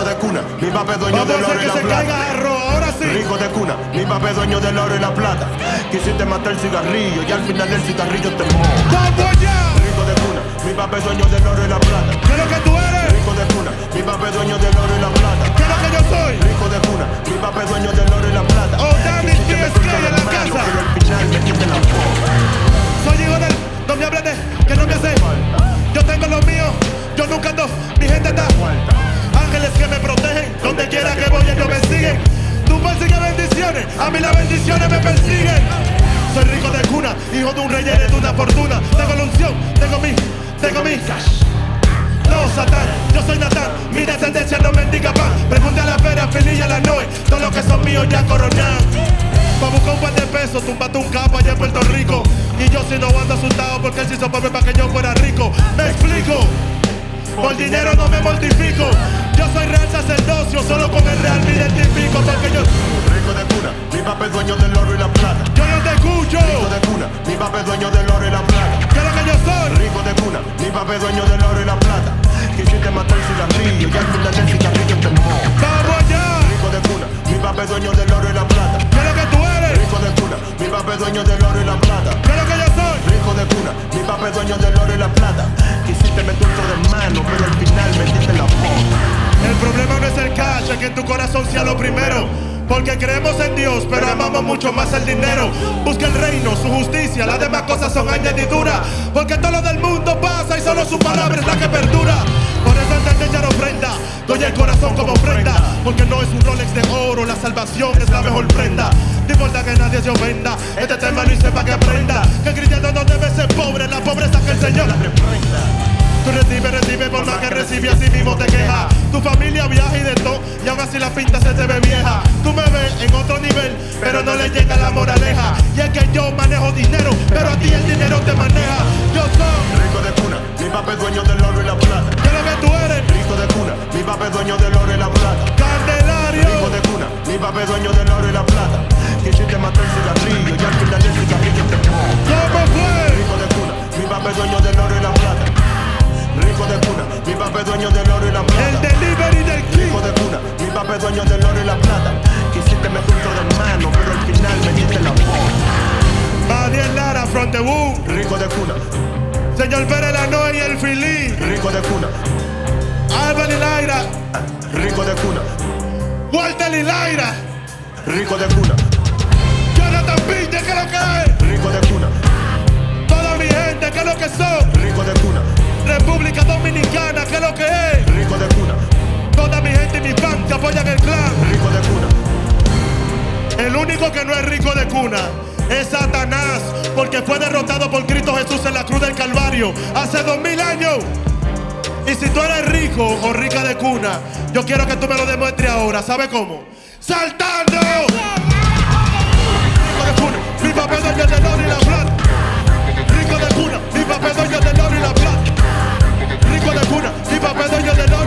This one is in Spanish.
de cuna, mi papá es dueño del oro y la plata. Ahora sí. Rico de cuna, mi papá es dueño del oro y la plata. Quisiste matar el cigarrillo y al final el cigarrillo te mojó. ¡Vamos allá! Rico de cuna, mi papá es dueño del oro y la plata. ¿Qué es lo que tú eres? Rico de cuna, mi papá es dueño del oro y la plata. ¿Qué es lo que yo soy? Rico de cuna, mi papá es dueño del oro y la plata. Oh, Danny TSK en la casa. Pero al final me quité la boca. Soy hijo del... No me hablen de... Que no me hace... Yo tengo lo mío. Yo nunca ando... Mi gente está... Ángeles que me protegen. Donde quiera que voy ellos me siguen. Tú persigues bendiciones. A mí las bendiciones me persiguen. Soy rico de cuna. Hijo de un rey heredé de una fortuna. Tengo la unción. Tengo mi cash. No, Satán, yo soy Natán. Mi descendencia no mendiga pan. Pregunta a la Pera, Fililla, a la Noe. Todos los que son míos ya coronan. Pa' buscar un par de pesos, tumbate un capo allá en Puerto Rico. Y yo si no ando asustado porque él se hizo pobre para que yo fuera rico. Me explico, por dinero no me mortifico. Yo soy real sacerdocio, solo con el real me identifico. Porque yo... Rico de cuna, mi papá es dueño del oro y la plata. Yo no te escucho. Rico de cuna, mi papá es dueño del oro y la plata. ¿Qué es lo que yo soy? Rico de cuna, mi papá es dueño del oro y la plata. Quisiste matar el cigarrillo y al final el cigarrillo te mojó. ¡Vamos allá! Rico de cuna, mi papá es dueño del oro y la plata. ¿Qué es lo que tú eres? Rico de cuna, mi papá es dueño del oro y la plata. ¿Qué es lo que yo soy? Rico de cuna, mi papá es dueño del oro y la plata. Quisiste meter un de mano, pero al final metiste la boca. El problema no es el cash, es que en tu corazón sea lo primero. Porque creemos en Dios, pero amamos mucho más el dinero. Busca el reino, su justicia, las demás cosas son añadiduras. Porque todo lo del mundo pasa y solo su palabra es la que perdura. Por eso antes de echar ofrenda, doy el corazón como ofrenda. Porque no es un Rolex de oro, la salvación es la mejor prenda. No importa que nadie se ofenda, este tema lo hice para que aprenda. Que el cristiano no debe ser pobre, la pobreza que el Señor la reprenda. Tú recibe, por más que recibe, así mismo te queja. Tu familia viaja y de todo, y aún así la pinta se te ve vieja. Tú me ves en otro nivel, pero no le llega la moraleja. Y es que yo manejo dinero, pero a ti el dinero te maneja. Yo soy Rico de cuna, mi papá es dueño del oro y la plata. ¿qué es lo que tú eres? Rico de cuna, mi papá es dueño del oro y la plata. Candelario. Rico de cuna, mi papá es dueño del oro y la plata. Quisiste matar el cigarrillo y al final el cigarrillo te mojó. ¿Cómo fue? Rico de cuna, mi papá es dueño del oro y la plata. Rico de cuna, mi papá es dueño del oro y la plata. El delivery del King. Rico de cuna, mi papá es dueño del oro y la plata. Quisiste meter un de mano, pero al final me diste la boca. Madiel Lara from the womb. Rico de cuna, Señor Pérez Lanoy y el Filí. rico de cuna, Álvaro y Laira. rico de cuna, Walter y Laira. rico de cuna, Jonathan Piña, ¿qué es lo que es? rico de cuna, Toda mi gente, ¿qué es lo que son? rico de cuna, República Dominicana, ¿qué es lo que es? rico de cuna, Toda mi gente y mi fan que apoyan el clan. rico de cuna. El único que no es rico de cuna es Satanás, porque fue derrotado por Cristo Jesús en la cruz del Calvario hace 2000 años. Y si tú eres rico o rica de cuna, yo quiero que tú me lo demuestres ahora. ¿Sabe cómo? ¡Saltando! Rico de cuna, mi papá es dueño del oro y la plata. Rico de cuna, mi papá es dueño del oro y la plata. Rico de cuna, mi papá es dueño del oro